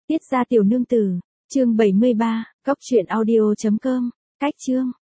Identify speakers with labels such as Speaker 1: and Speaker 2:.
Speaker 1: Tiết gia tiểu nương tử, chương 73, cóc truyện audio.com, cách chương.